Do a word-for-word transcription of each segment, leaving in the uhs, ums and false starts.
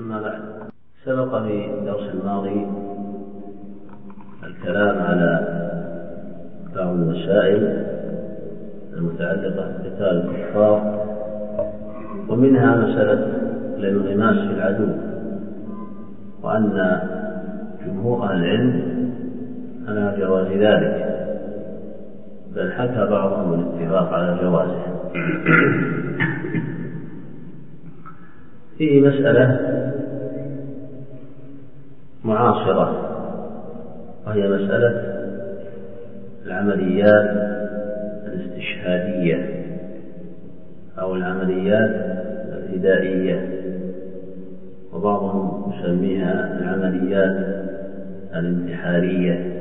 أما بعد، سبق في الدرس الماضي الكلام على بعض المسائل المتعلقة بقتال الكفار، ومنها مسألة الانغماس في العدو، وأن جمهور أهل العلم على جواز ذلك، بل حكى بعضهم الاتفاق على جوازه. فيه مسألة معاصرة، وهي مسألة العمليات الاستشهادية أو العمليات الفدائية، وبعضهم يسميها العمليات الانتحارية.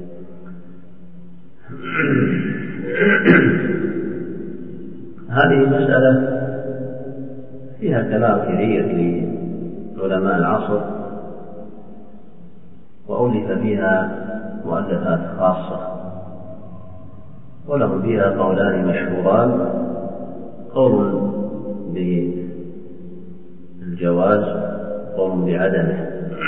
هذه مسألة فيها كلام كثير لعلماء العصر، وألف فيها مؤلفات خاصة، ولهم فيها قولان مشهوران: قول بالجواز، قول بعدمه.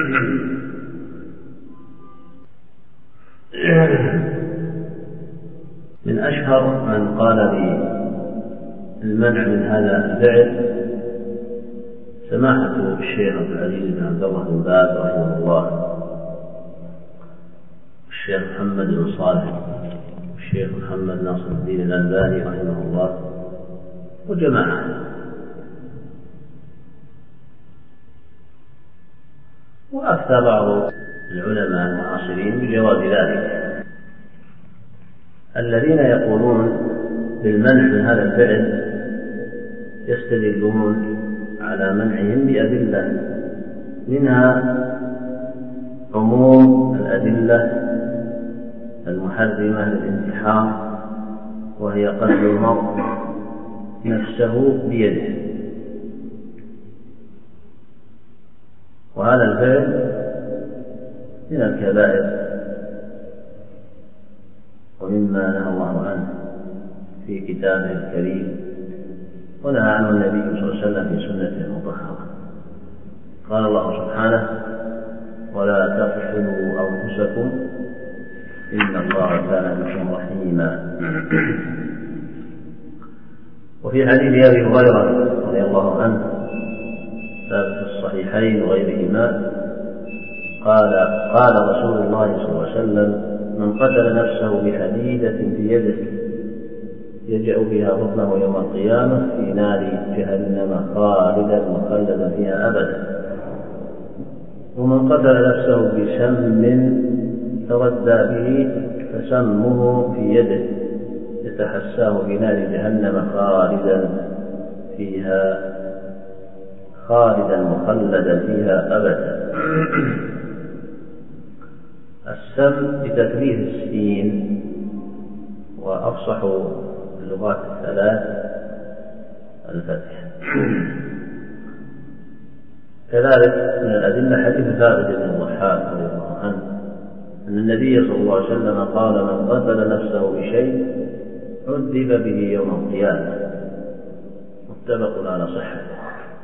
من أشهر من قال بالمنع من هذا الفعل سماحة الشيخ عبد العزيز بن عبد الله بن باز رحمه الله، الشيخ محمد بن صالح، الشيخ محمد ناصر الدين الألباني رحمه الله، وجماعة. وأفتى بعض العلماء المعاصرين بجواز ذلك. الذين يقولون بالمنع من هذا الفعل يستدلون على منعهم بأدلة، منها عموم الأدلة المحرمة للانتحار، وهي قتل المرء نفسه بيده، وهذا الفعل من الكبائر ومما نهى الله عنه في كتابه الكريم، ونهى عنه النبي صلى الله عليه وسلم في سنته المطهرة. قال الله سبحانه: ولا تقتلوا أنفسكم إن الله كان بكم رحيما. وفي حديث أبي هريرة رضي الله عنه ثابت في الصحيحين وغيرهما قال: قال رسول الله صلى الله عليه وسلم: من قتل نفسه بحديدة في يده يجأ بها بطنه يوم القيامة في نار جهنم خالدا مخلدا فيها أبدا. ومن قتل نفسه بسم تردى به فسمه في يده يتحساه في نار جهنم خالدا فيها خالدا مخلدا فيها أبدا. السم بتكرير السين، وأفصح اللغات الثلاث الفتح. كذلك من الأدلة حديث ثابت بن الضحاك رضي الله عنه أن النبي صلى الله عليه وسلم قال: من قتل نفسه بشيء عذب به يوم القيامة. متفق على صحته.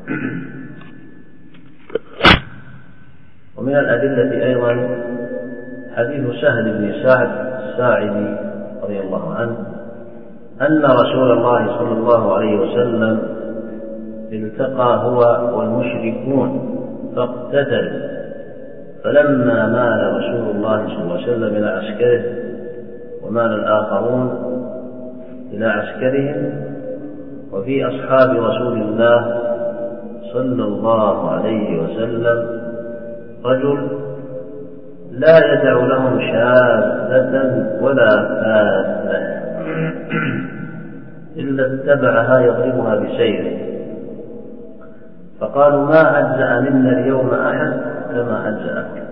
ومن الأدلة أيضا حديث سهل بن سعد الساعدي رضي الله عنه أن رسول الله صلى الله عليه وسلم التقى هو والمشركون فاقتتلوا، فلما مال رسول الله صلى الله عليه وسلم إلى عسكره ومال الآخرون إلى عسكرهم، وفي أصحاب رسول الله صلى الله عليه وسلم رجل لا يدع لهم شاذة ولا فاذة إلا اتبعها يضربها بسيره، فقالوا: ما أجزأ منا اليوم أحد كما أجزأك.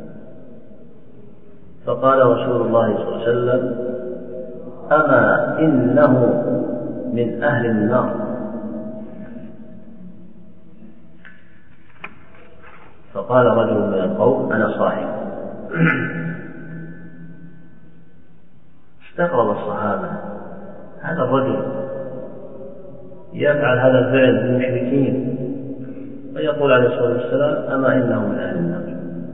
فقال رسول الله صلى الله عليه وسلم: أما إنه من أهل النار. فقال رجل من القوم: أنا صاحب. استغرب الصحابة: هذا الرجل يفعل هذا الفعل بالمشركين، فيقول عليه الصلاة والسلام أما إنه من أهل النار.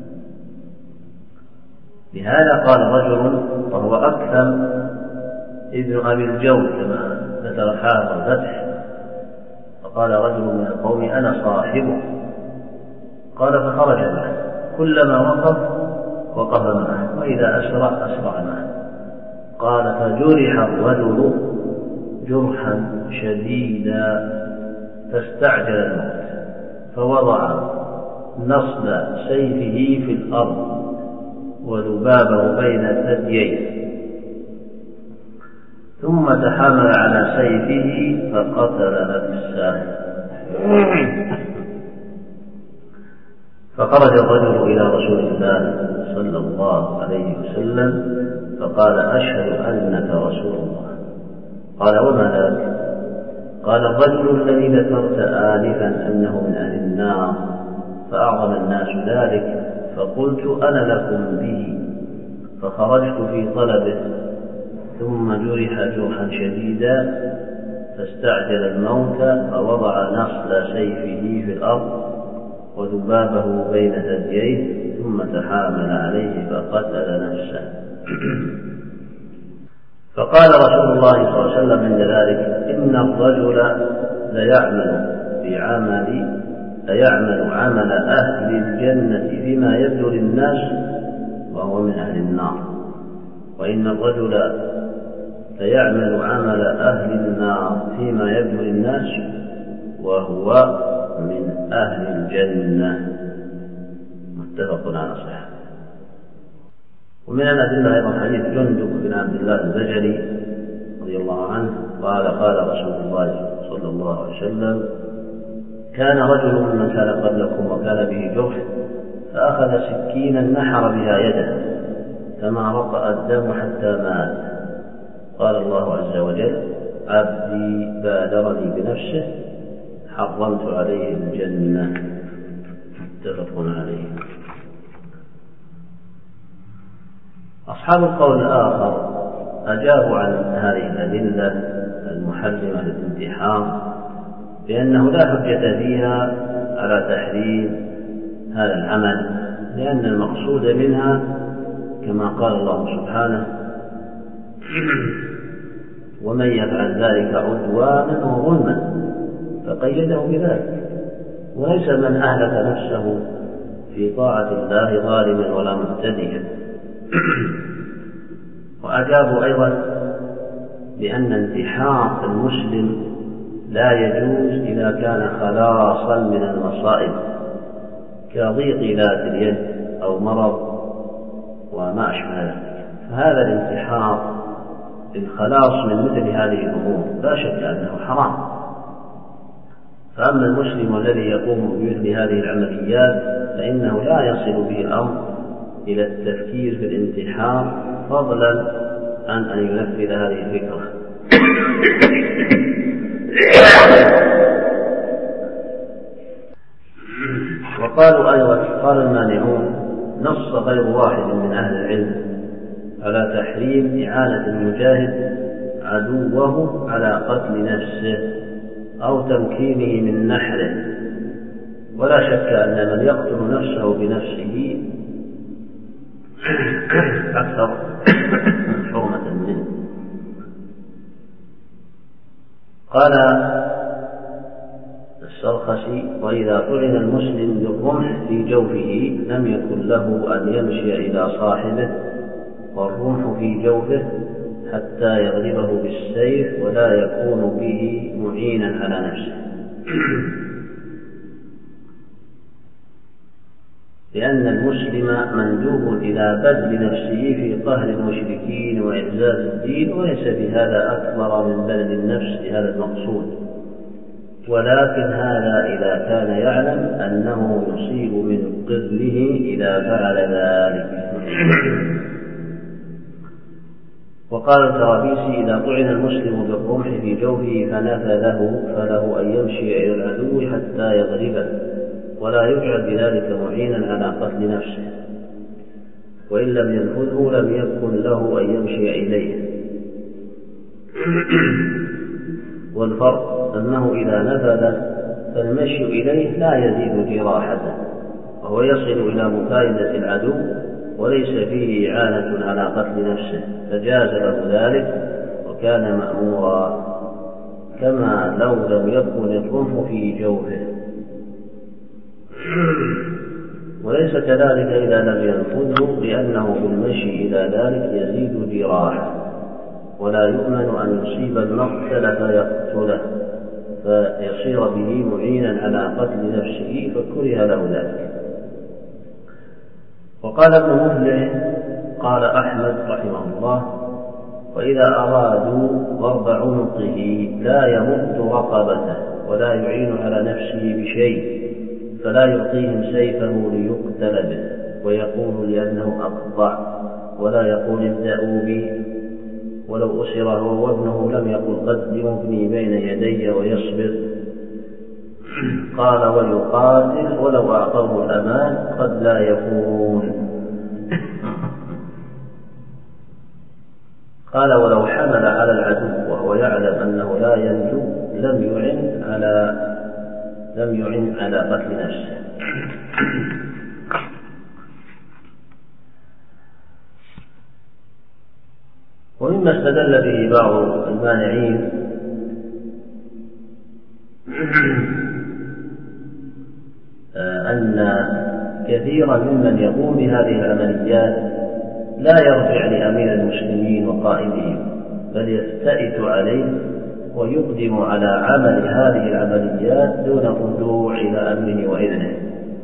لهذا قال رجل وهو أكثم ابن أبي الجود كما ذكر حافظ الفتح، فقال رجل من القوم أنا صاحبه، قال فخرج معه، كلما وقف وقف معه، وإذا أسرع أسرع معه. قال فجرح الرجل جرحا شديدا فاستعجل الموت، فوضع نصب سيفه في الأرض وذبابه بين ثدييه، ثم تحمل على سيفه فقتل نفسه. فخرج الرجل إلى رسول الله صلى الله عليه وسلم فقال أشهد أنك رسول الله. قال وما ذاك؟ قال الرجل الذي ذكرت آنفا أنه من أهل النار، فأعظم الناس ذلك، فقلت أنا لكم به، فخرجت في طلبه، ثم جرح جرحا شديدا فاستعجل الموت، فوضع نصل سيفه في الأرض وذبابه بين ثدييه، ثم تحامل عليه فقتل نفسه. فقال رسول الله صلى الله عليه وسلم عند ذلك إن الرجل ليعمل بعمل ليعمل عمل أهل الجنة فيما يبدو للناس وهو من أهل النار، وإن الرجل ليعمل عمل أهل النار فيما يبدو للناس وهو من أهل الجنة. متفق على صحيح. ومن الأدلة أيضا حديث جندب بن عبد الله البجلي رضي الله عنه قال قال رسول الله صلى الله عليه وسلم كان رجل ممن كان قبلكم وكان به جرح، فأخذ سكينا نحر بها يده فما رقأ الدم حتى مات. قال الله عز وجل عبدي بادرني بنفسه حرمت عليه الجنة. متفق عليه. أصحاب القول الآخر أجابوا عن هذه الأدلة المحرمة للانتحار بأنه لا حجة فيها على تحريم هذا العمل، لأن المقصود منها كما قال الله سبحانه ومن يفعل ذلك عدوانا وظلما فقيده بذلك، وليس من أهلك نفسه في طاعة الله ظالما ولا مبتدئا. وأجابوا أيضا بأن انتحار المسلم لا يجوز إذا كان خلاصا من المصائب كضيق ذات اليد أو مرض وما أشبه ذلك، فهذا الانتحار للخلاص من مثل هذه الأمور لا شك أنه حرام. فأما المسلم الذي يقوم بمثل هذه العمليات فإنه لا يصل به الأمر إلى التفكير في الانتحار فضلا عن أن ينفذ هذه الفكرة. وقالوا أيضا قال المانعون نص غير واحد من أهل العلم على تحريم إعانة المجاهد عدوه على قتل نفسه أو تمكينه من نحره، ولا شك أن من يقتل نفسه بنفسه أكثر حرمة منه. قال السرخسي وإذا طعن المسلم بالرمح في جوفه لم يكن له أن يمشي إلى صاحبه والرمح في جوفه حتى يغلبه بالسيف ولا يكون به معينا على نفسه، لأن المسلم مندوب إلى بذل نفسه في قهر المشركين وإعزاز الدين، وليس بهذا أكبر من بذل النفس لهذا المقصود، ولكن هذا إذا كان يعلم أنه يصيب من قذله إذا فعل ذلك. وقال الكرابيسي إذا طعن المسلم بالرمح في جوفه فنفذه فله أن يمشي إلى العدو حتى يغلبه ولا يجعل بذلك معينا على قتل نفسه، وإن لم ينفذه لم يكن له أن يمشي إليه. والفرق أنه إذا نفذ فالمشي إليه لا يزيد جراحته، وهو يصل إلى مكايدة العدو وليس فيه إعانة على قتل نفسه، فجاز له ذلك وكان مأمورا، كما لو لم يكن الرمح في جوفه. وليس كذلك إذا لم ينفذه، لأنه بالمشي إلى ذلك يزيد جراحه، ولا يؤمن أن يصيب المقتل فيقتله فيصير به معينا على قتل نفسه، فكره له ذلك. وقال ابن مفلح قال أحمد رحمه الله: وإذا أرادوا ضرب عنقه لا يمد رقبته ولا يعين على نفسه بشيء، فلا يعطيهم سيفه ليقتل به ويقول لأنه أقطع، ولا يقول ابدأوا بي، ولو أسر هو وابنه لم يقل قدموا ابني بين يدي ويصبر. قال: ويقاتل ولو أعطوه الأمان قد لا يكون. قال: ولو حمل على العدو وهو يعلم أنه لا ينجو لم يعن على لم يعن على قتل نفسه. ومما استدل به بعض المانعين أن كثيرا ممن يقوم بهذه العمليات لا يرجع لأمير المسلمين وقائدهم، بل يستئت عليه ويقدم على عمل هذه العمليات دون الرجوع إلى أمره وإذنه.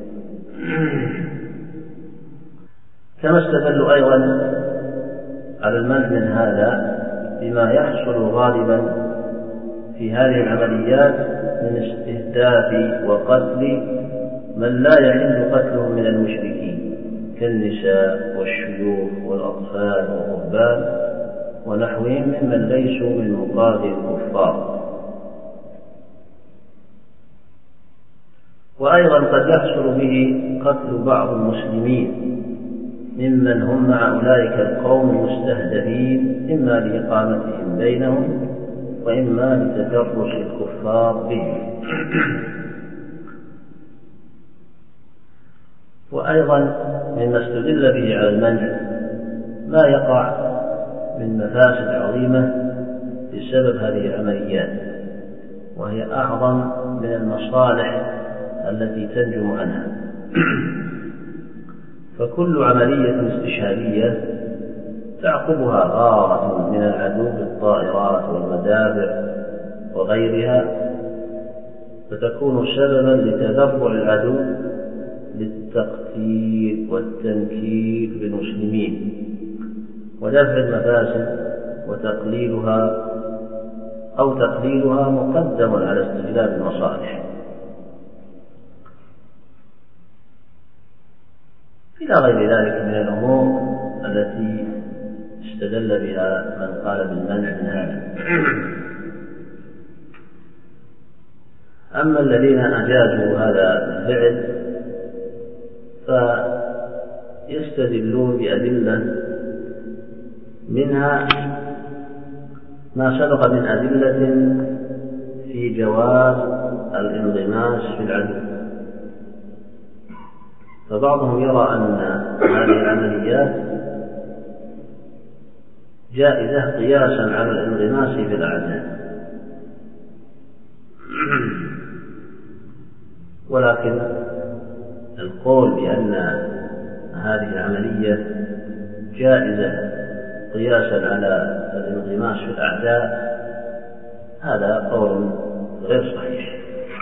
كما استدلوا أيضا على المنع من هذا بما يحصل غالبا في هذه العمليات من استهداف وقتل من لا يحل قتله من المشركين كالنساء والشيوخ والأطفال والرهبان ونحوهم ممن ليسوا من مقاتل الكفار. وأيضا قد يحصل به قتل بعض المسلمين ممن هم مع أولئك القوم المستهدفين، إما لإقامتهم بينهم وإما لتدرس الكفار بهم. وأيضا مما استدل به على المنع ما يقع من مفاسد عظيمة بسبب هذه العمليات، وهي أعظم من المصالح التي تنجم عنها. فكل عملية استشهادية تعقبها غارة من العدو بالطائرات والمدافع وغيرها، فتكون سببا لتذرع العدو للتقتيل والتنكيل بالمسلمين ودفع المفاسد وتقليلها أو تقليلها مقدم على استجلاب المصالح، إلى غير ذلك من الأمور التي استدل بها من قال بالمنع من هذا. أما الذين أجازوا هذا الفعل فيستدلون بأدلة، منها ما سبق من أدلة في جواز الانغماس في العدو. فبعضهم يرى أن هذه العمليات جائزة قياسا على الانغماس في الأعداء، ولكن القول بأن هذه العملية جائزة قياسا على الانغماس في الأعداء هذا قول غير صحيح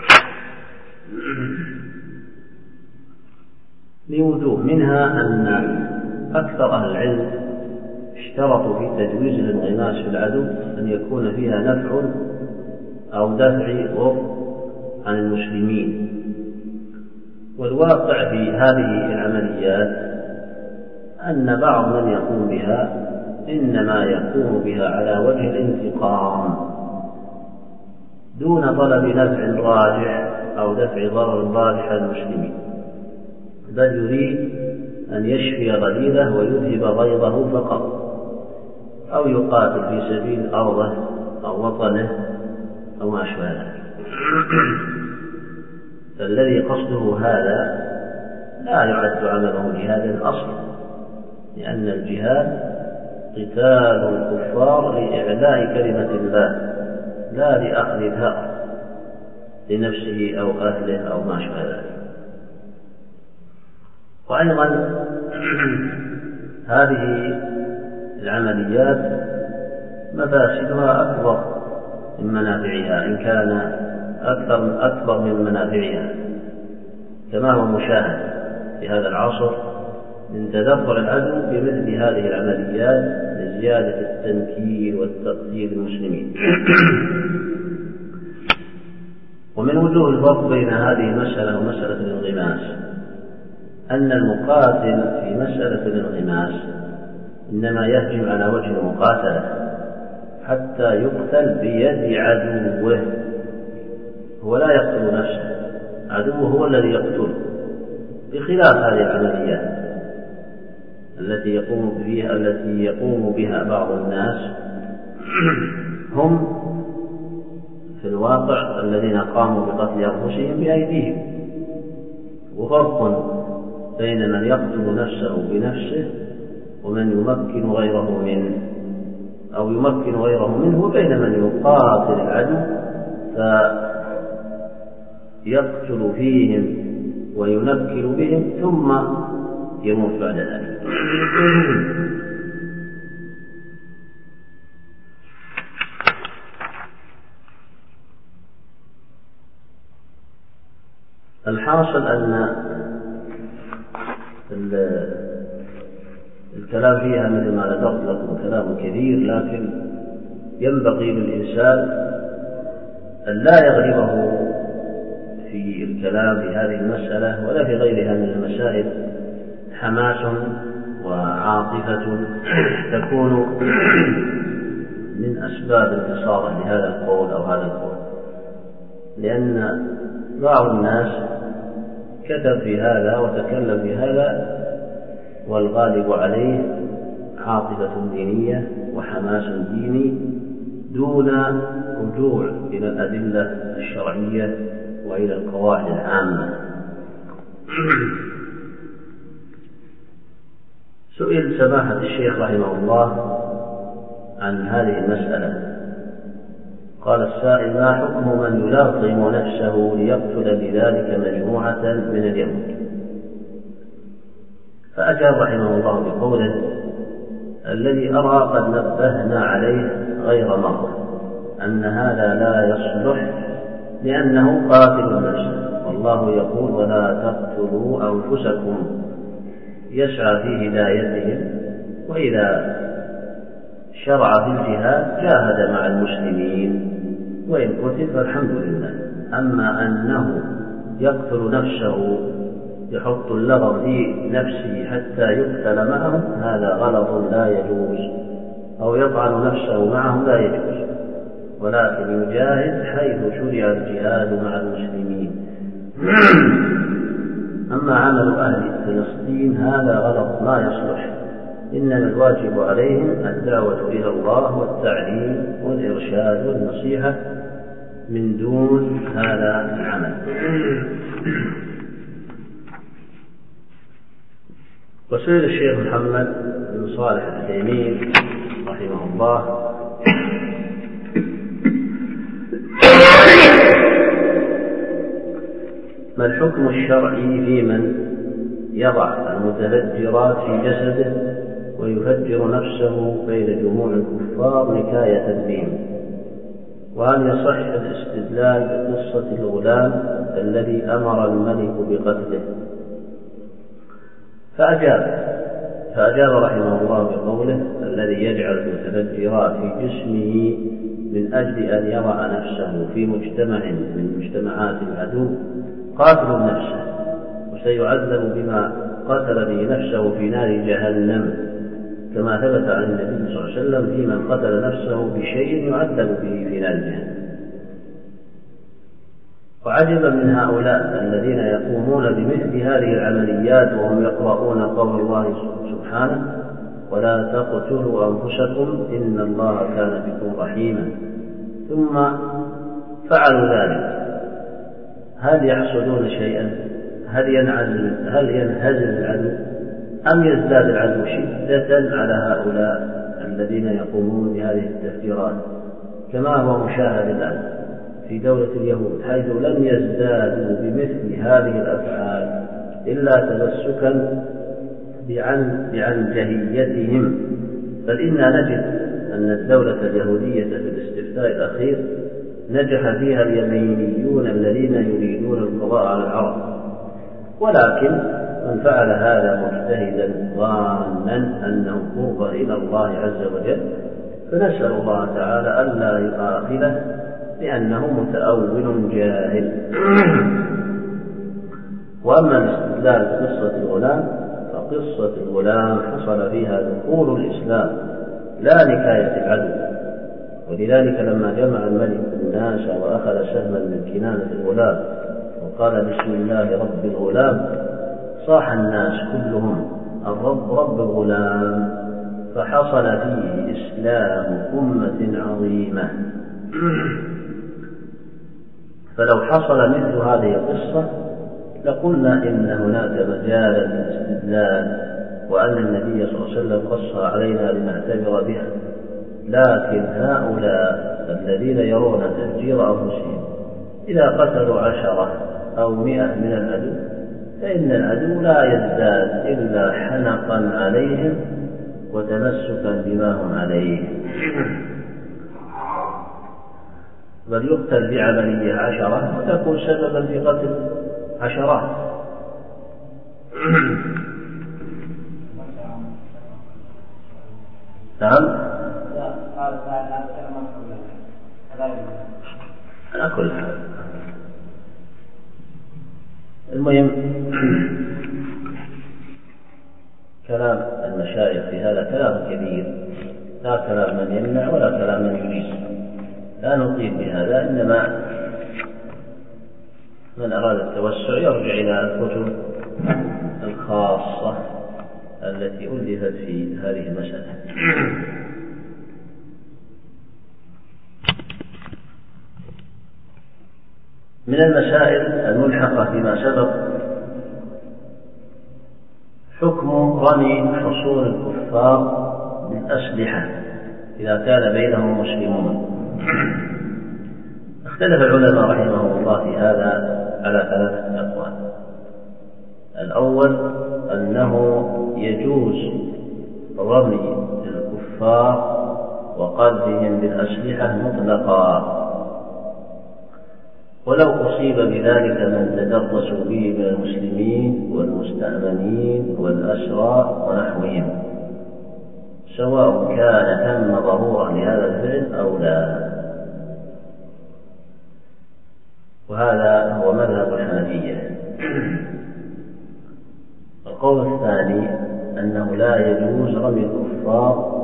لوجوه، منها أن أكثر أهل العلم اشترطوا في تجويز الانغماس في العدو أن يكون فيها نفع أو دفع ضر عن المسلمين. والواقع في هذه العمليات أن بعض من يقوم بها إنما يقوم بها على وجه الانتقام دون طلب نفع راجع أو دفع ضرر راجع عن المسلمين، بل يريد أن يشفي غليله ويذهب غيظه فقط، أو يقاتل في سبيل أرضه أو وطنه أو ما أشبه ذلك. فالذي قصده هذا لا يعد عمله جهادا أصلا، لأن الجهاد قتال الكفار لإعلاء كلمة الله لا لأخذ ثأر لنفسه أو أهله أو ما شابه ذلك. وأيضا هذه العمليات مفاسدها أكبر من منافعها إن كان أكثر أكبر من منافعها، كما هو مشاهد في هذا العصر من تدخل العدو بمثل هذه العمليات لزيادة التنكيل والتقتيل المسلمين. ومن وجوه الفرق بين هذه المسألة ومسألة الانغماس أن المقاتل في مسألة الانغماس إنما يهجم على وجه المقاتلة حتى يقتل بيد عدوه، هو لا يقتل نفسه، عدوه هو الذي يقتله، بخلاف هذه العمليات التي يقوم بها التي يقوم بها بعض الناس هم في الواقع الذين قاموا بقتل أنفسهم بأيديهم. وفرق بين من يقتل نفسه بنفسه ومن يمكن غيره منه أو يمكن غيره منه، وبين من يقاتل العدو فيقتل فيهم وينكل بهم ثم يموت بعد ذلك. الحاصل أن الكلام فيها مثل ما ذكرت لكم كلام كثير، لكن ينبغي للإنسان أن لا يغلبه في الكلام في هذه المسألة ولا في غيرها من المسائل حماس وعاطفة تكون من أسباب انتصاره لهذا القول أو هذا القول، لأن بعض الناس كتب في هذا وتكلم في هذا والغالب عليه عاطفة دينية وحماس ديني دون رجوع إلى الأدلة الشرعية وإلى القواعد العامة. سئل سماحة الشيخ رحمه الله عن هذه المسألة، قال السائل: ما حكم من يلاطم نفسه ليقتل بذلك مجموعة من اليهود؟ فأجاب رحمه الله بقوله: الذي أرى قد نبهنا عليه غير مرة أن هذا لا يصلح لأنه قاتل نفسه، والله يقول: ولا تقتلوا أنفسكم، يسعى في هدايتهم، وإذا شرع في الجهاد جاهد مع المسلمين وإن قتل فالحمد لله. أما أنه يقتل نفسه يحط اللغم في نفسه حتى يقتل معهم هذا غلط لا يجوز، أو يطعن نفسه معهم لا يجوز، ولكن يجاهد حيث شرع الجهاد مع المسلمين. أما عمل أهل فلسطين هذا غلط لا يصلح، إنما الواجب عليهم الدعوة إلى الله والتعليم والإرشاد والنصيحة من دون هذا العمل. وسئل الشيخ محمد بن صالح العثيمين رحمه الله ما الحكم الشرعي في من يضع المتفجرات في جسده ويفجر نفسه بين جموع الكفار نكاية بهم، وهل يصح الاستدلال بقصة الغلام الذي أمر الملك بقتله؟ فأجاب فأجاب رحمه الله بقوله: الذي يجعل المتفجرات في جسمه من أجل أن يضع نفسه في مجتمع من مجتمعات العدو قاتل نفسه، وسيعذب بما قتل به نفسه في نار جهنم، كما ثبت عن النبي صلى الله عليه وسلم في من قتل نفسه بشيء يعذب به في نار جهنم. وعجبا من هؤلاء الذين يقومون بمثل هذه العمليات وهم يقرؤون قول الله سبحانه: ولا تقتلوا أنفسكم إن الله كان بكم رحيما، ثم فعلوا ذلك. هل يحصدون شيئا؟ هل ينعزل هل ينهزم العدو أم يزداد العدو شدة على هؤلاء الذين يقومون بهذه التفجيرات، كما هو مشاهد الآن في دولة اليهود، حيث لم يزدادوا بمثل هذه الأفعال إلا تمسكا بعنجهيتهم. بل إنا نجد أن الدولة اليهودية في الاستفتاء الأخير نجح فيها اليمينيون الذين يريدون القضاء على العرب، ولكن من فعل هذا مجتهدا ظانا أنه قرب إلى الله عز وجل، فنسأل الله تعالى ألا يؤاخذه لأنه متأول جاهل. وأما الاستدلال بقصة الغلام، فقصة الغلام حصل فيها دخول الإسلام لا نكاية العدو، ولذلك لما جمع الملك الناس وأخذ سهما من كنانة الغلام وقال بسم الله رب الغلام، صاح الناس كلهم الرب رب الغلام، فحصل فيه إسلام أمة عظيمة. فلو حصل مثل هذه القصة لقلنا إن هناك مجالا للاستدلال وأن النبي صلى الله عليه وسلم قص علينا لنعتبر بها، لكن هؤلاء الذين يرون تفجير أنفسهم إذا قتلوا عشرة أو مئة من العدو فإن العدو لا يزداد إلا حنقا عليهم وتمسكا بما هم عليه، بل يقتل بعملية عشرة وتكون سببا في قتل عشرات. نعم. على كل حال المهم كلام المشايخ في هذا كلام كبير، لا كلام من يمنع ولا كلام من يجيز، لا نطيل بهذا، إنما من أراد التوسع يرجع إلى الكتب الخاصة التي ألفت في هذه المسألة. من المسائل الملحقة فيما سبق حكم رمي حصول الكفار بالأسلحة إذا كان بينهم مسلمون. اختلف العلماء رحمهم الله في هذا على ثلاثة أقوال. الأول أنه يجوز رمي الكفار وقذفهم بالأسلحة مطلقا، ولو أصيب بذلك من تدرسوا به من المسلمين والمستأمنين والأسرى ونحوهم، سواء كان ثم ضرورة لهذا الفعل أو لا. وهذا هو مذهب الحنفية. القول الثاني أنه لا يجوز رمي الكفار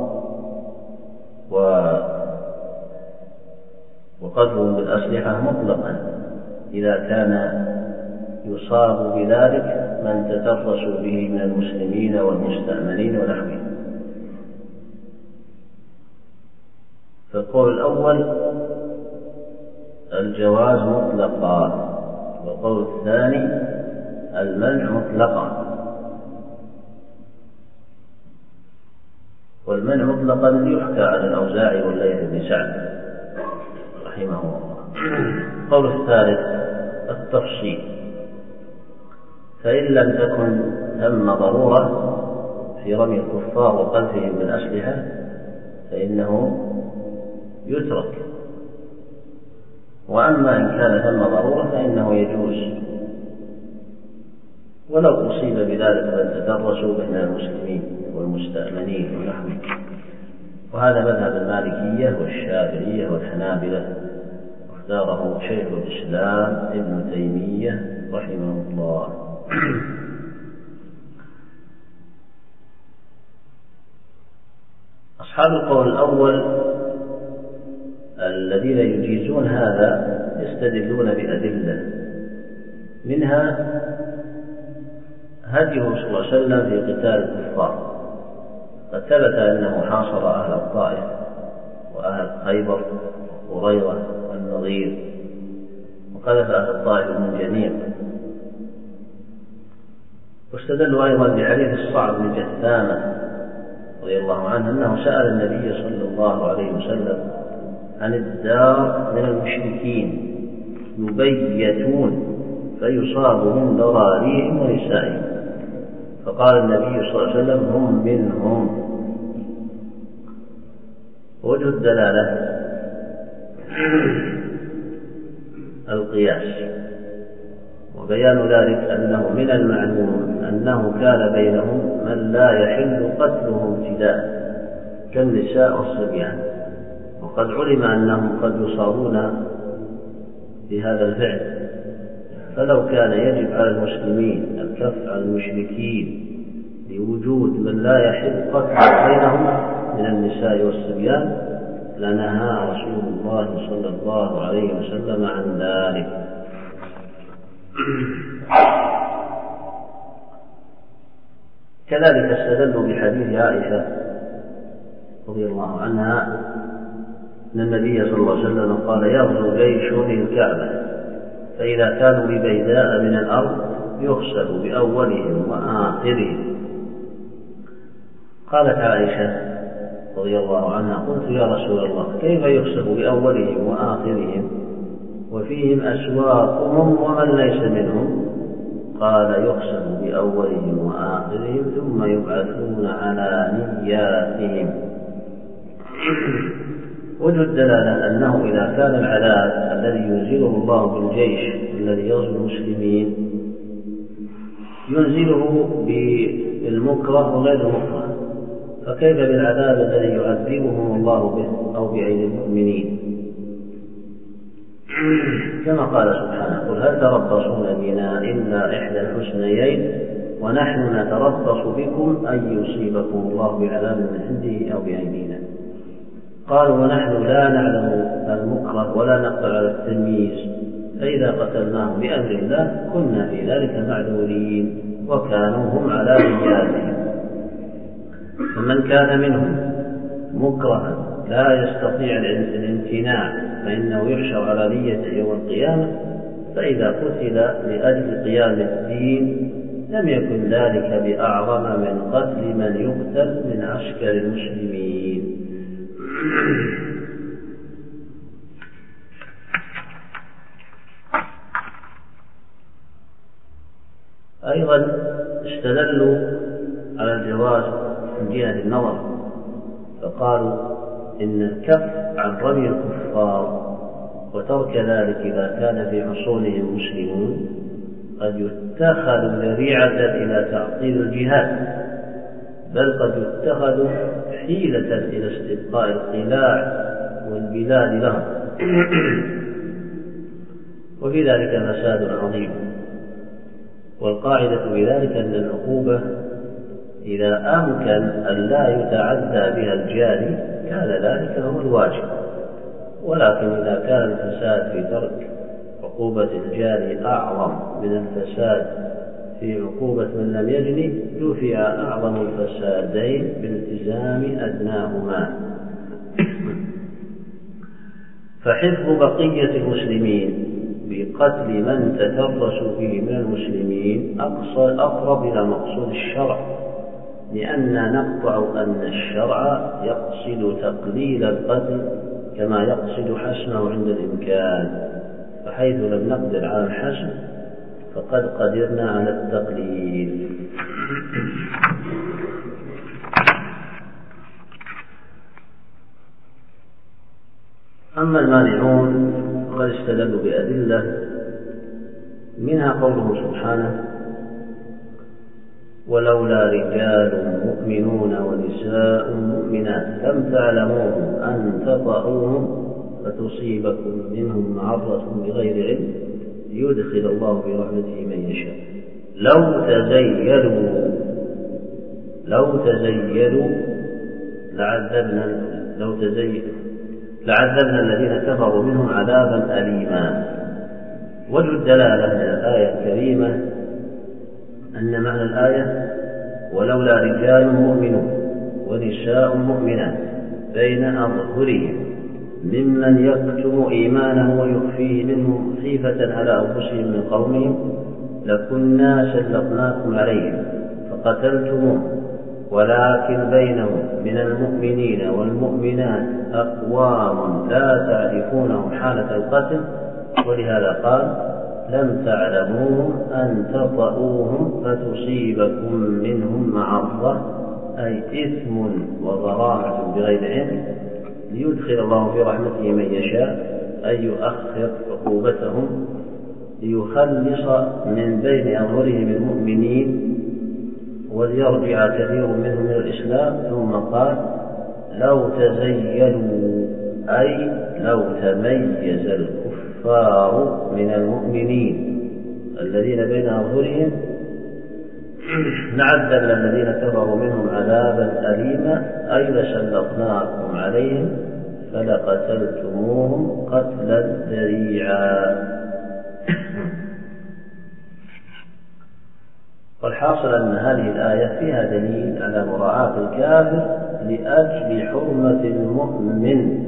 وقذفهم بالأسلحة مطلقا إذا كان يصاب بذلك من تدرسوا به من المسلمين والمستأمنين ونحوهم. فالقول الأول الجواز مطلقا، والقول الثاني المنع مطلقا. والمنع مطلقا يحكى عن الأوزاعي والليث بن سعد رحمه الله. القول الثالث التفصيل، فإن لم تكن ثم ضرورة في رمي الكفار وقذفهم بالأسلحة فإنه يترك، وأما إن كان ثم ضرورة فإنه يجوز ولو أصيب بذلك من تدرسوا بين المسلمين والمستأمنين ونحوهم. وهذا مذهب المالكية والشافعية والحنابلة، واختاره شيخ الإسلام ابن تيمية رحمه الله. أصحاب القول الأول الذين يجيزون هذا يستدلون بأدلة، منها هديه صلى الله عليه وسلم في قتال الكفار. قد ثبت أنه حاصر أهل الطائف وأهل خيبر وقريظة والنضير، فقذفها الطائف من جنيق. واستدلوا أيضا بحديث الصعب بن جثامة رضي الله عنه أنه سأل النبي صلى الله عليه وسلم عن الدار من المشركين يبيتون فيصاب من ضراريهم ونسائهم، فقال النبي صلى الله عليه وسلم هم منهم. وجه الدلالة القياس، وبيان ذلك أنه من المعلوم أنه كان بينهم من لا يحل قتلهم ابتداء كالنساء والصبيان، وقد علم أنهم قد يصابون بهذا الفعل، فلو كان يجب على المسلمين الكف عن المشركين لوجود من لا يحل قتل بينهم من النساء والصبيان لنهى رسول الله صلى الله عليه وسلم عن ذلك. كذلك استدلوا بحديث عائشة رضي الله عنها أن النبي صلى الله عليه وسلم قال يغزو جيش الكعبة فإذا كانوا ببيداء من الأرض يخسف بأولهم وآخرهم. قالت عائشة رضي الله عنها قلت يا رسول الله كيف يخسف بأولهم وآخرهم وفيهم أسواقهم ومن ليس منهم؟ قال يخسف بأولهم وآخرهم ثم يبعثون على نياتهم. وجه الدلالة أنه إذا كان العذاب الذي ينزله الله بالجيش الذي يغزو المسلمين ينزله بالمكره وغير المكره، فكيف بالعذاب الذي يعذبهم الله به أو بأيدي المؤمنين؟ كما قال سبحانه قل هل تربصون بنا إلا إحدى الحسنيين ونحن نتربص بكم أن يصيبكم الله بعذاب من عنده أو بأيدينا. قالوا ونحن لا نعلم المكره ولا نقدر على التمييز، فإذا قتلناه بأمر الله كنا في ذلك معذورين وكانوا هم على نياتهم. فمن كان منهم مكرها لا يستطيع الامتناع فإنه يحشر على نيته يوم القيامة، فإذا قتل لأجل قيام الدين لم يكن ذلك بأعظم من قتل من يقتل من عسكر المسلمين. أيضا استدلوا على الجواز من جهة النظر، فقالوا إن الكف عن رمي الكفار وترك ذلك إذا كان في حصولهم مسلمون قد يتخذ ذريعة إلى تعطيل الجهاد، بل قد يتخذ حيلة إلى استبقاء القلاع والبلاد لهم، وفي ذلك فساد عظيم. والقاعدة في ذلك أن العقوبة إذا أمكن أن لا يتعدى بها الجاني كان ذلك هو الواجب، ولكن إذا كان الفساد في ترك عقوبة الجاني أعظم من الفساد في عقوبة من لم يجني دفع أعظم الفسادين بالتزام أدناهما. فحفظ بقية المسلمين بقتل من تترس فيه من المسلمين أقرب إلى مقصود الشرع، لأننا نقطع أن الشرع يقصد تقليل القتل كما يقصد حسمه عند الإمكان، فحيث لم نقدر على الحسم فقد قدرنا على التقليل. أما المانعون فقد استدلوا بأدلة، منها قوله سبحانه ولولا رجال مؤمنون ونساء مؤمنات لم تعلموهم أن تطؤوهم فتصيبكم منهم معرة بغير علم يدخل الله برحمته من يشاء لو تزيلوا لو تزيلوا لعذبنا لو تزيلوا لعذبنا الذين كفروا منهم عذابا أليما. وجه الدلالة من الآية الكريمة أن معنى الآية ولولا رجال مؤمنون ونساء مؤمنات بين أظهرهم ممن يكتم إيمانه ويخفيه منهم خيفة على أنفسهم من قومهم لكنا سلطناكم عليهم فقتلتموه ولكن بينهم من المؤمنين والمؤمنات أقوام لا تعرفونهم حالة القتل ولهذا قال لم تعلموهم أن تطؤوهم فتصيبكم منهم معرة أي إثم وضراعة بغير علم ليدخل الله في رحمته من يشاء أي يؤخر عقوبتهم ليخلص من بين أظهرهم المؤمنين وليرجع كثير منهم من الإسلام. ثم قال لو تزيلوا أي لو تميز الكفار من المؤمنين الذين بين أظهرهم لعذبنا الذين كفروا منهم عذابا أليما أي لسلطناكم عليهم فلقتلتموهم قتلا ذريعا. والحاصل أن هذه الآية فيها دليل على مراعاة الكافر لأجل حرمة المؤمن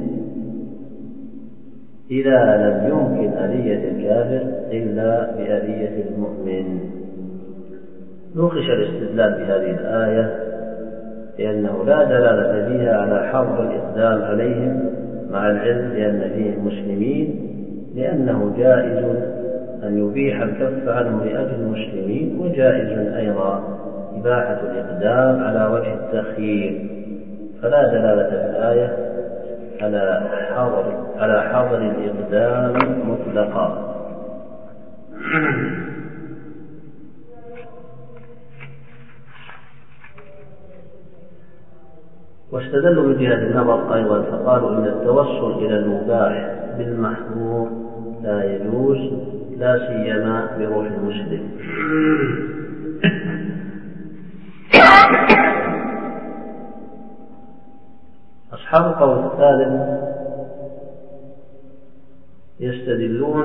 إذا لم يمكن أذية الكافر إلا بأذية المؤمن. نوقش الاستدلال بهذه الآية لأنه لا دلالة فيها على حظر الإقدام عليهم مع العلم بأن فيهم مسلمين لأنه جائز أن يبيح الكف عنه لأجل المسلمين وجائز أيضا إباحة الإقدام على وجه التخيير فلا دلالة في الآية على حظر على حظر الإقدام مطلقا. واستدلوا من جهة النظر أيضا فقالوا إن التوصل إلى المباح بالمحظور لا يجوز لا سيما بروح المسلم. أصحاب القول الثالث يستدلون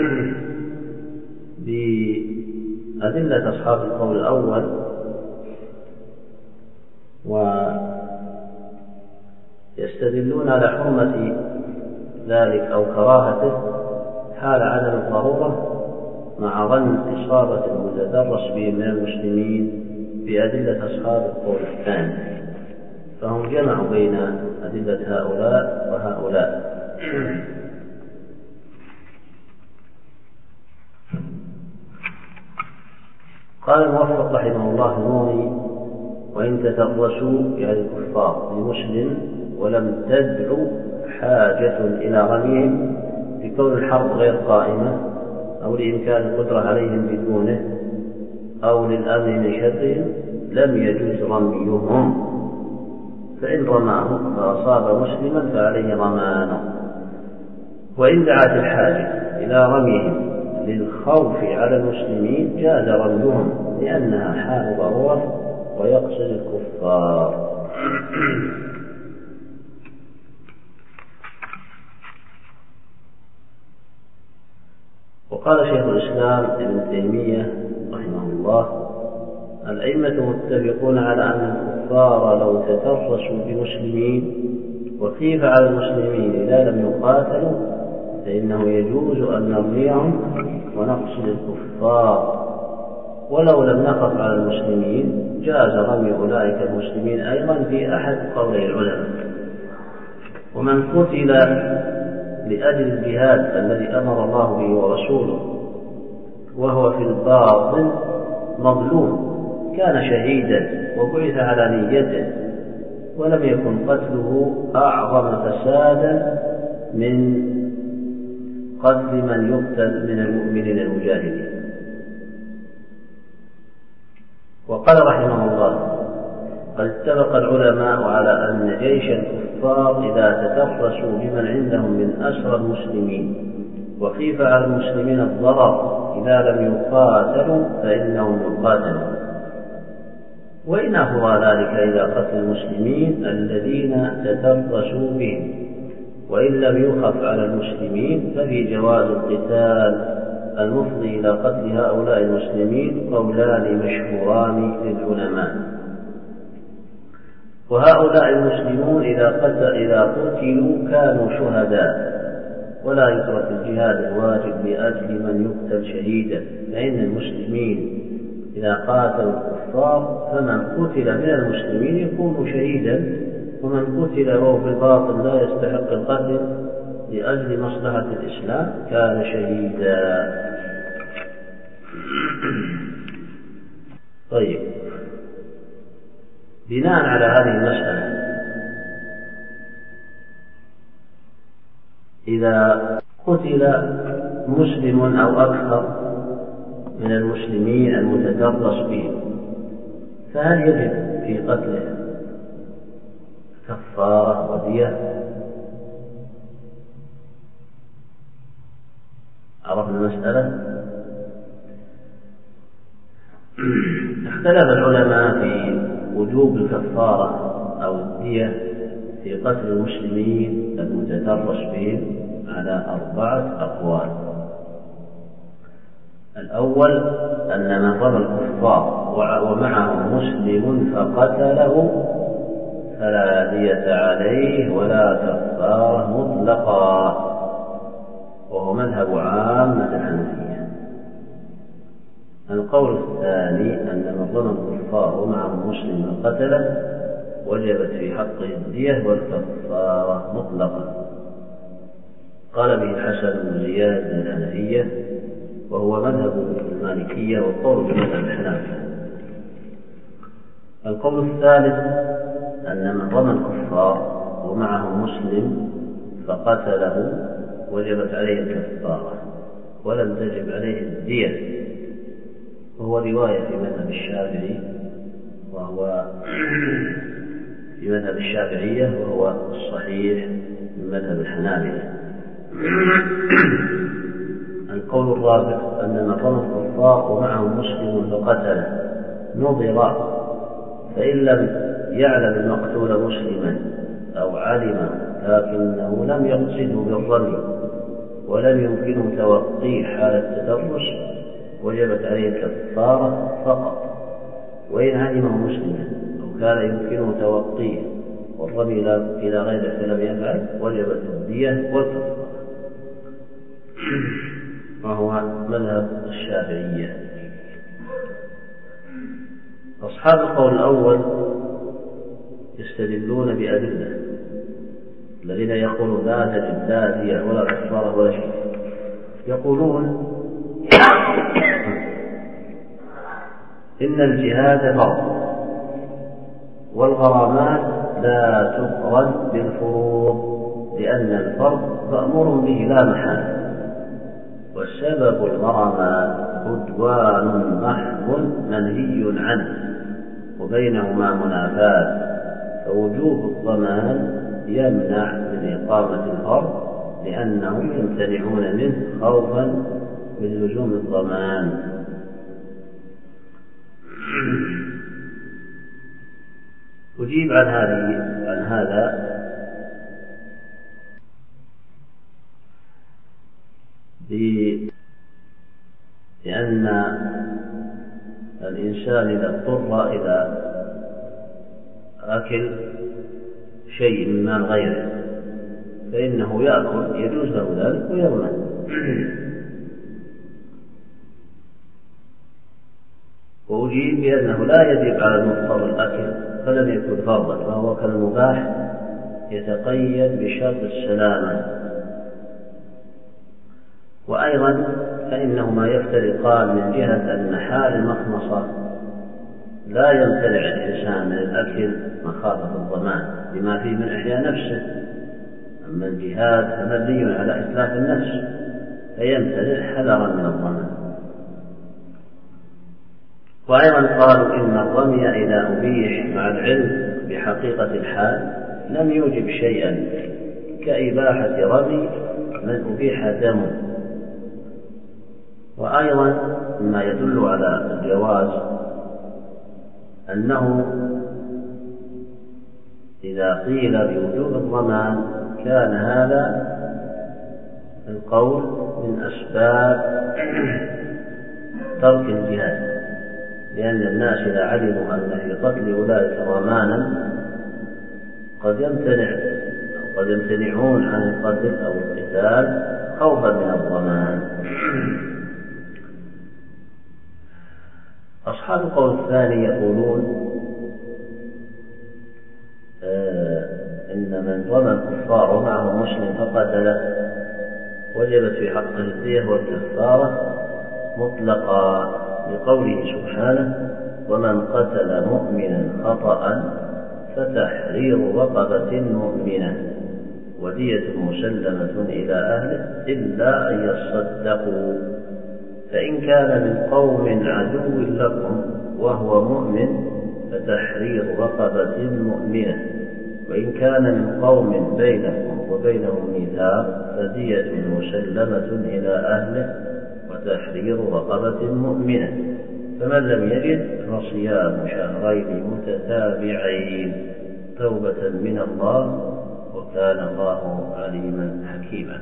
بأدلة أصحاب القول الأول ويستدلون على حرمة ذلك أو كراهته حال عدم الضرورة مع ظن إصابة المتدرس به من المسلمين بأدلة أصحاب القول الثاني فهم جمعوا بين أدلة هؤلاء وهؤلاء. قال الموفق رحمه الله النووي وإن تترسوا يعني الكفار لمسلم ولم تدعو حاجة إلى رميهم بكون الحرب غير قائمة أو لإمكان القدرة عليهم بدونه أو للأمن من شرهم لم يجوز رميهم فإن رماه فأصاب مسلما فعليه ضمانه. وإن دعت الحاجة إلى رميهم للخوف على المسلمين جاز رميهم لأنها حال ضرورة ويقصد الكفار. وقال شيخ الإسلام ابن تيمية رحمه الله الأئمة متفقون على أن الكفار لو تترسوا بمسلمين وخيف على المسلمين إذا لم يقاتلوا فإنه يجوز أن نرميهم ونقصد الكفار ولو لم نخف على المسلمين جاز رمي أولئك المسلمين أيضا في أحد قولي العلماء. ومن قتل لأجل الجهاد الذي أمر الله به ورسوله وهو في الباطن مظلوم كان شهيدا وبعث على نيته ولم يكن قتله أعظم فسادا من قتل من يقتل من المؤمنين المجاهدين. وقال رحمه الله قد اتفق العلماء على أن جيش الكفار إذا تترسوا بمن عندهم من أسرى المسلمين وخيف على المسلمين الضرر إذا لم يقاتلوا فإنهم يقاتلون. وإن أفضى ذلك إلى قتل المسلمين الذين تترسوا بهم وإن لم يخف على المسلمين ففي جواز القتال المفضي إلى قتل هؤلاء المسلمين قولان مشهوران للعلماء. وهؤلاء المسلمون إذا قتل إذا قتلوا كانوا شهداء، ولا يترك الجهاد الواجب لأجل من يقتل شهيدا، فإن المسلمين إذا قاتلوا الكفار فمن قتل من المسلمين يكون شهيدا، ومن قتل وهو بالباطل لا يستحق القتل لأجل مصلحة الإسلام كان شهيدا. طيب، بناء على هذه المسألة، إذا قتل مسلم أو أكثر من المسلمين المتدرس بهم، فهل يجب في قتله كفارة ودية؟ عرفنا المسألة؟ اختلف العلماء في وجوب الكفارة أو الدية في قتل المسلمين المتدرس بهم على أربعة أقوال. الأول أن من رمى الكفار ومعه مسلم فقتله فلا دية عليه ولا كفارة مطلقا، وهو مذهب عامة الحنفية. القول الثاني أن من رمى الكفار ومعه مسلم فقتله وجبت في حقه الدية والكفارة مطلقا، قال به الحسن بن زياد بن الحنفية، وهو مذهب المالكية والقول بمذهب الحنابلة. القول الثالث أن من رمى الكفار ومعه مسلم فقتله وجبت عليه الكفارة ولم تجب عليه الدية، وهو رواية في مذهب الشافعي وهو في مذهب الشافعية وهو الصحيح من مذهب الحنابلة. القول الرابع أن من رمى الكفار ومعه مسلم فقتله نظر، فإن لم يعلم المقتول مسلما أو علم لكنه لم يقصده بالرمي ولم يمكنه توقيه حال التدرس وجبت عليه الكفارة فقط، وإن علمه مسلما أو كان يمكنه توقيه والرمي إلى غيره فلم يفعل وجبت الدية والكفارة، وهو مذهب الشافعية. أصحاب القول الأول يستدلون بأدلة، الذين يقولون لا تجب لا دية ولا كفارة ولا شيء، يقولون إن الجهاد فرض والغرامات لا تقرن بالفروض، لأن الفرض مأمور به لا محالة، والسبب الغرامات عدوان محض منهي عنه وبينهما منافاة، فوجوب الضمان يمنع من إقامة الفرض لأنهم يمتنعون منه خوفا من لزوم الضمان. أجيب عن هذه عن هذا لأن الإنسان إذا اضطر إلى أكل شيء من مال غيره فإنه يأكل، يجوز له ذلك ويضمن. وأجيب بأنه لا يجب على المضطر الأكل فلم يكن فرضا، فهو كالمباح يتقيد بشرط السلامة. وأيضا فإنهما يفترقان من جهة أن حال المخمصة لا يمتنع الإنسان من الأكل مخافة الضمان لما فيه من إحياء نفسه، أما الجهاد فمبني على إتلاف النفس فيمتنع حذرا من الضمان. وأيضا قالوا إن الرمي إذا أبيح مع العلم بحقيقة الحال لم يوجب شيئا كإباحة رمي من أبيح دمه. وأيضا ما يدل على الجواز أنه إذا قيل بوجوب الضمان كان هذا القول من أسباب ترك الجهاد، لأن الناس إذا علموا أن في قتل أولئك ضمانا قد يمتنع أو قد يمتنعون عن القتل أو القتال خوفا من الضمان. أصحاب القول الثاني يقولون آه إن من ظلم الكفار ومعه مسلم فقتله وجبت في حقه الدية والكفارة مطلقا لقوله سبحانه: ومن قتل مؤمنا خطأ فتحرير رقبة مؤمنة ودية مسلمة إلى أهله إلا أن يصدقوا، فإن كان من قوم عدو لكم وهو مؤمن فتحرير رقبة مؤمنة، وإن كان من قوم بينكم وبينهم ميثاق فدية مسلمة إلى أهله وتحرير رقبة مؤمنة، فمن لم يجد فصيام شهرين متتابعين توبة من الله وكان الله عليما حكيما.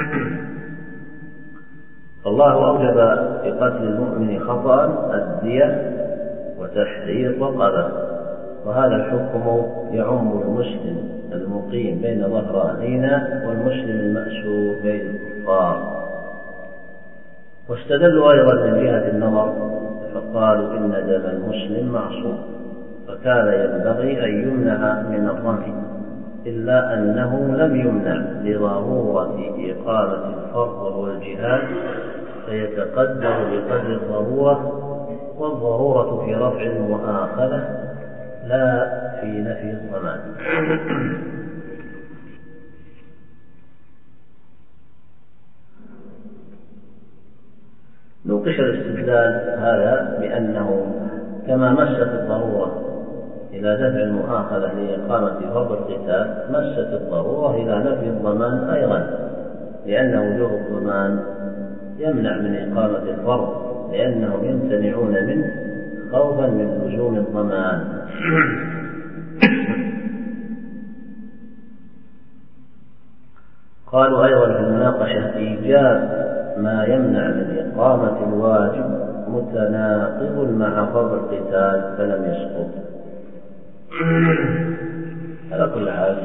الله أوجب بقتل المؤمن خطأ الدية وتحرير رقبة، وهذا الحكم يعم المسلم المقيم بين ظهرانينا والمسلم المأسور بين الكفار. واستدلوا أيضا من جهة النظر فقالوا إن دم المسلم معصوم، فكان ينبغي أن يمنع من الرمي، إلا أنه لم يمنع لضرورة إقامة الفرض والجهاد فيتقدر بقدر الضرورة، والضرورة في رفع المؤاخذة لا في نفي الضمان. نوقش الاستدلال هذا بأنه كما مست الضرورة إلى دفع المؤاخذة لإقامة فرض القتال مست الضرورة إلى نفي الضمان أيضا، لأن وجوب الضمان يمنع من إقامة الفرض لأنهم يمتنعون منه خوفا من لزوم الضمان. قالوا أيضا في المناقشة إيجاب ما يمنع من إقامة الواجب متناقض مع فرض القتال فلم يسقط. على كل حال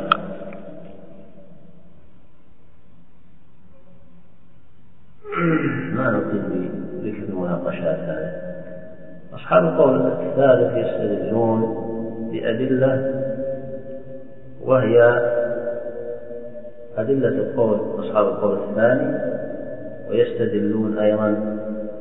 ما نطيل بذكر المناقشات هذه. أصحاب القول الثالث يستدلون بأدلة وهي أدلة القول أصحاب القول الثاني، ويستدلون أيضا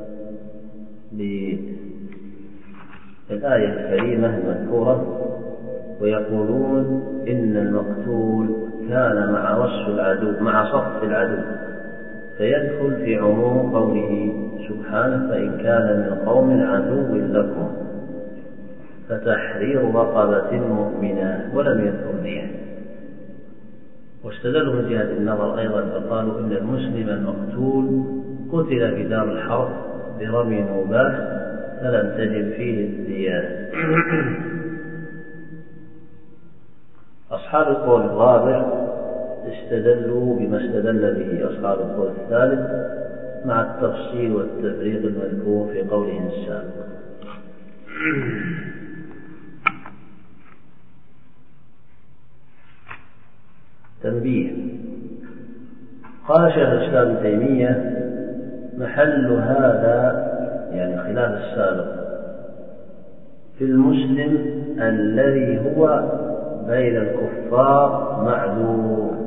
بالآية الكريمة المذكورة ويقولون إن المقتول كان مع وصف العدو مع صف العدو فيدخل في عموم قوله سبحانه: فإن كان من قوم عدو لكم فتحرير رقبة مؤمنة، ولم يذكر دية. واستدلوا من جهة النظر أيضا فقالوا إن المسلم المقتول قتل في دار الحرب برمي مباح فلم تجب فيه الدية. أصحاب القول الرابع استدلوا بما استدل به أصحاب القول الثالث مع التفصيل والتفريق المذكور في قولهم السابق. تنبيه: قال شيخ الإسلام ابن تيمية: محل هذا يعني خلاف السابق في المسلم الذي هو بين الكفار معذور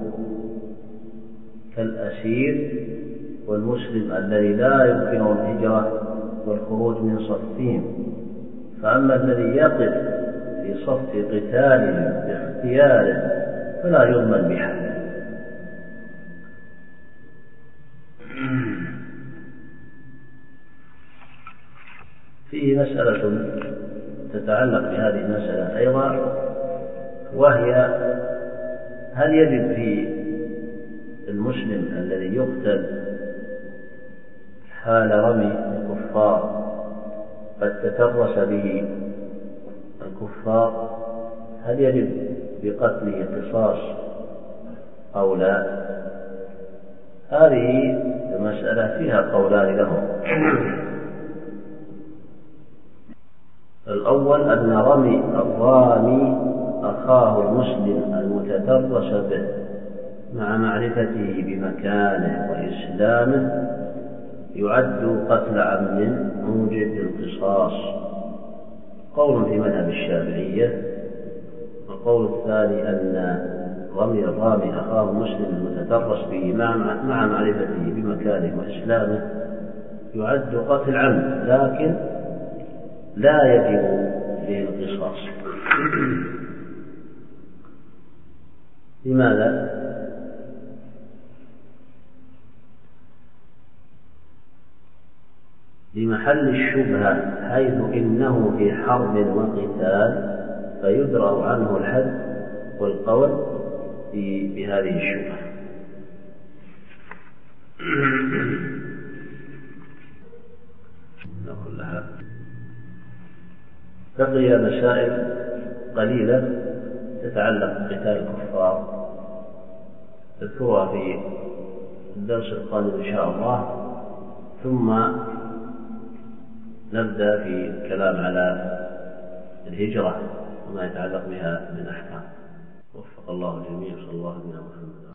كالأسير، والمسلم الذي لا يمكنه الهجرة والخروج من صفهم. فأما الذي يقف في صف قتالهم باختياره فلا يضمن بحاله. فيه مسألة تتعلق بهذه المسألة أيضا، وهي هل يجب في المسلم الذي يقتل حال رمي الكفار قد تكرس به الكفار هل يجب بقتله قصاص أو لا؟ هذه المسألة فيها قولان لهم. الأول أن رمي الرامي أخاه المسلم المتدرس به مع معرفته بمكانه وإسلامه يعد قتل عمد موجب للقصاص. قول في مذهب الشافعية. القول الثاني أن رمي الرامي أخاه المسلم المتدرس به مع معرفته بمكانه وإسلامه يعد قتل عمد، لكن لا يجب به القصاص. لماذا؟ لمحل الشبهة، حيث إنه في حرب وقتال فيدرأ عنه الحد والقول بهذه الشبهة. كلها بقي مسائل قليلة تتعلق بقتال الكفار نذكرها في الدرس القادم إن شاء الله، ثم نبدأ في الكلام على الهجرة وما يتعلق بها من أحكام. وفق الله الجميع. صلى الله عليه وسلم.